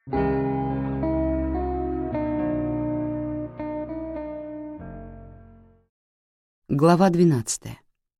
Глава 12.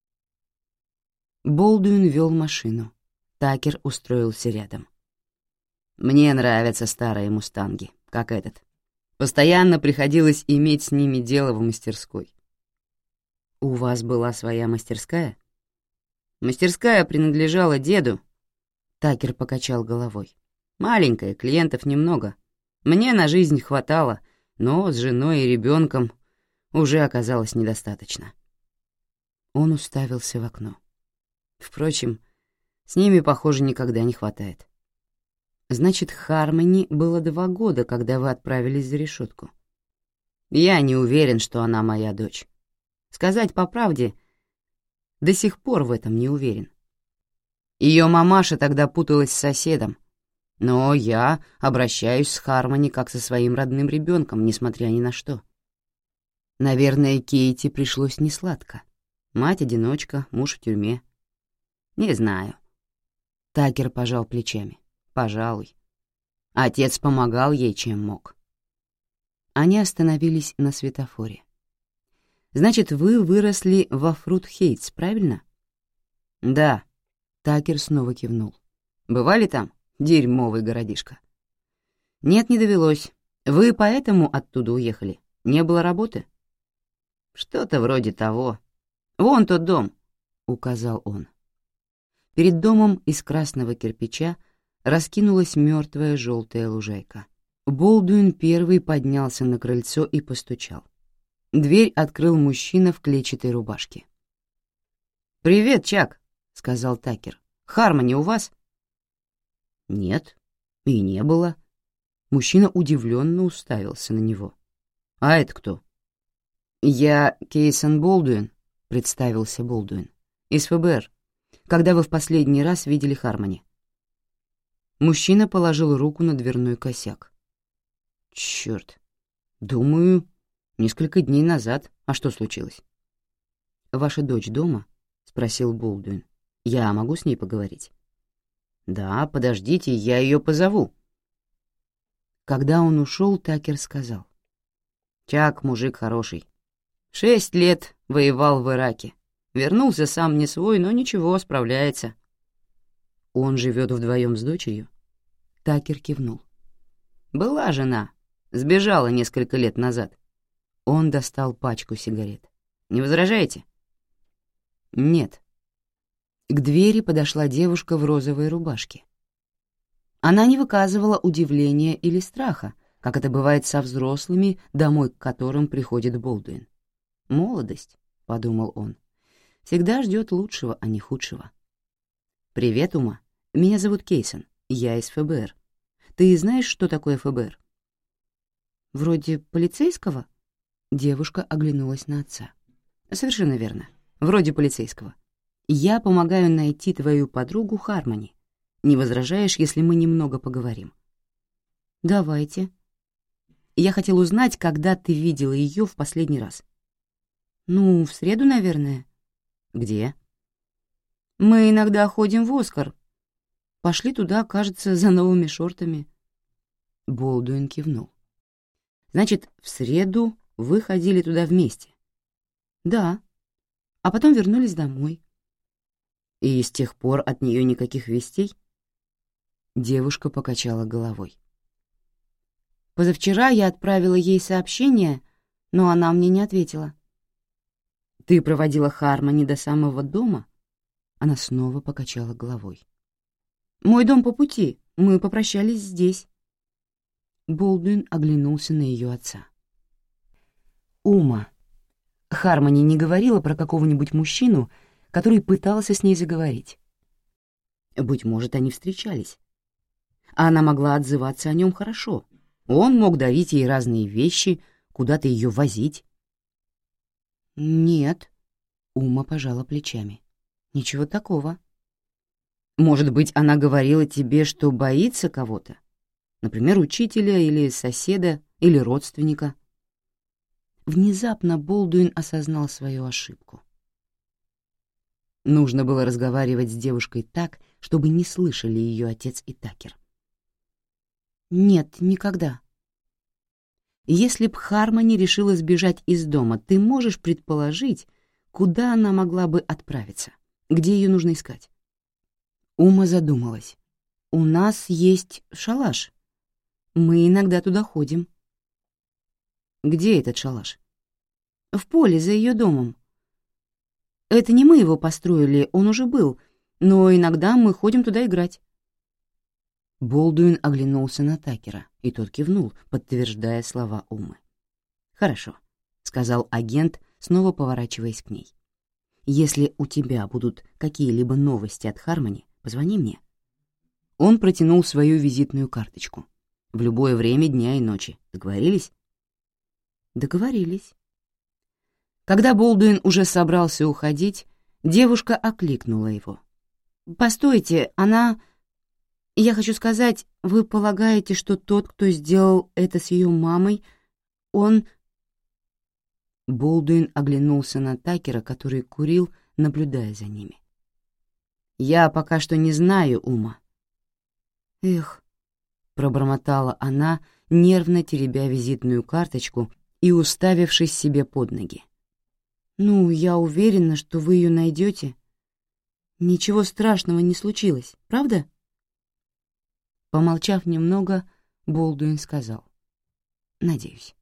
Болдуин вел машину. Такер устроился рядом. «Мне нравятся старые мустанги, как этот. Постоянно приходилось иметь с ними дело в мастерской». «У вас была своя мастерская?» «Мастерская принадлежала деду». Такер покачал головой. «Маленькая, клиентов немного. Мне на жизнь хватало, но с женой и ребенком уже оказалось недостаточно». Он уставился в окно. Впрочем, с ними, похоже, никогда не хватает. Значит, Хармони было 2 года, когда вы отправились за решетку. Я не уверен, что она моя дочь. Сказать по правде, до сих пор в этом не уверен. Ее мамаша тогда путалась с соседом, но я обращаюсь с Хармони как со своим родным ребенком, несмотря ни на что. Наверное, Кейти пришлось несладко. Мать-одиночка, муж в тюрьме. Не знаю. Такер пожал плечами. Пожалуй. Отец помогал ей, чем мог. Они остановились на светофоре. Значит, вы выросли во Фрут-Хейтс, правильно? Да. Такер снова кивнул. Бывали там? Дерьмовый городишко. Нет, не довелось. Вы поэтому оттуда уехали? Не было работы? Что-то вроде того. «Вон тот дом», — указал он. Перед домом из красного кирпича раскинулась мертвая желтая лужайка. Болдуин первый поднялся на крыльцо и постучал. Дверь открыл мужчина в клетчатой рубашке. «Привет, Чак», — сказал Такер. «Хармони у вас?» «Нет, и не было». Мужчина удивленно уставился на него. «А это кто?» «Я Кейсон Болдуин», — представился Болдуин. «Из ФБР. Когда вы в последний раз видели Хармони?» Мужчина положил руку на дверной косяк. «Чёрт. Думаю, несколько дней назад. А что случилось?» «Ваша дочь дома?» — спросил Болдуин. «Я могу с ней поговорить?» «Да, подождите, я ее позову». Когда он ушел, Такер сказал. «Чак мужик хороший. 6 лет воевал в Ираке. Вернулся сам не свой, но ничего, справляется». «Он живет вдвоем с дочерью?» Такер кивнул. «Была жена. Сбежала несколько лет назад». Он достал пачку сигарет. «Не возражаете?» «Нет». К двери подошла девушка в розовой рубашке. Она не выказывала удивления или страха, как это бывает со взрослыми, домой к которым приходит Болдуин. «Молодость», — подумал он, — «всегда ждет лучшего, а не худшего». «Привет, Ума. Меня зовут Кейсон. Я из ФБР. Ты знаешь, что такое ФБР?» «Вроде полицейского?» Девушка оглянулась на отца. «Совершенно верно. Вроде полицейского. Я помогаю найти твою подругу Хармони. Не возражаешь, если мы немного поговорим?» «Давайте». «Я хотел узнать, когда ты видела ее в последний раз». «Ну, в среду, наверное». «Где?» «Мы иногда ходим в Оскар. Пошли туда, кажется, за новыми шортами». Болдуин кивнул. «Значит, в среду вы ходили туда вместе?» «Да. А потом вернулись домой». «И с тех пор от нее никаких вестей?» Девушка покачала головой. «Позавчера я отправила ей сообщение, но она мне не ответила». «Ты проводила Хармони до самого дома?» Она снова покачала головой. «Мой дом по пути. Мы попрощались здесь». Болдуин оглянулся на ее отца. «Ума, Хармони не говорила про какого-нибудь мужчину, который пытался с ней заговорить?» «Быть может, они встречались. А она могла отзываться о нем хорошо. Он мог дарить ей разные вещи, куда-то ее возить». «Нет», — Ума пожала плечами. «Ничего такого». «Может быть, она говорила тебе, что боится кого-то? Например, учителя или соседа, или родственника?» Внезапно Болдуин осознал свою ошибку. Нужно было разговаривать с девушкой так, чтобы не слышали ее отец и Такер. Нет, никогда. Если б Хармони решила сбежать из дома, ты можешь предположить, куда она могла бы отправиться, где ее нужно искать? Ума задумалась. У нас есть шалаш. Мы иногда туда ходим. Где этот шалаш? В поле за ее домом. Это не мы его построили, он уже был, но иногда мы ходим туда играть. Болдуин оглянулся на Такера, и тот кивнул, подтверждая слова Умы. «Хорошо», — сказал агент, снова поворачиваясь к ней. «Если у тебя будут какие-либо новости от Хармони, позвони мне». Он протянул свою визитную карточку. «В любое время дня и ночи. Договорились?» «Договорились». Когда Болдуин уже собрался уходить, девушка окликнула его. «Постойте, она... Я хочу сказать, вы полагаете, что тот, кто сделал это с ее мамой, он...» Болдуин оглянулся на Такера, который курил, наблюдая за ними. «Я пока что не знаю, Ума». «Эх», — пробормотала она, нервно теребя визитную карточку и уставившись себе под ноги. «Ну, я уверена, что вы ее найдете. Ничего страшного не случилось, правда?» Помолчав немного, Болдуин сказал: «Надеюсь».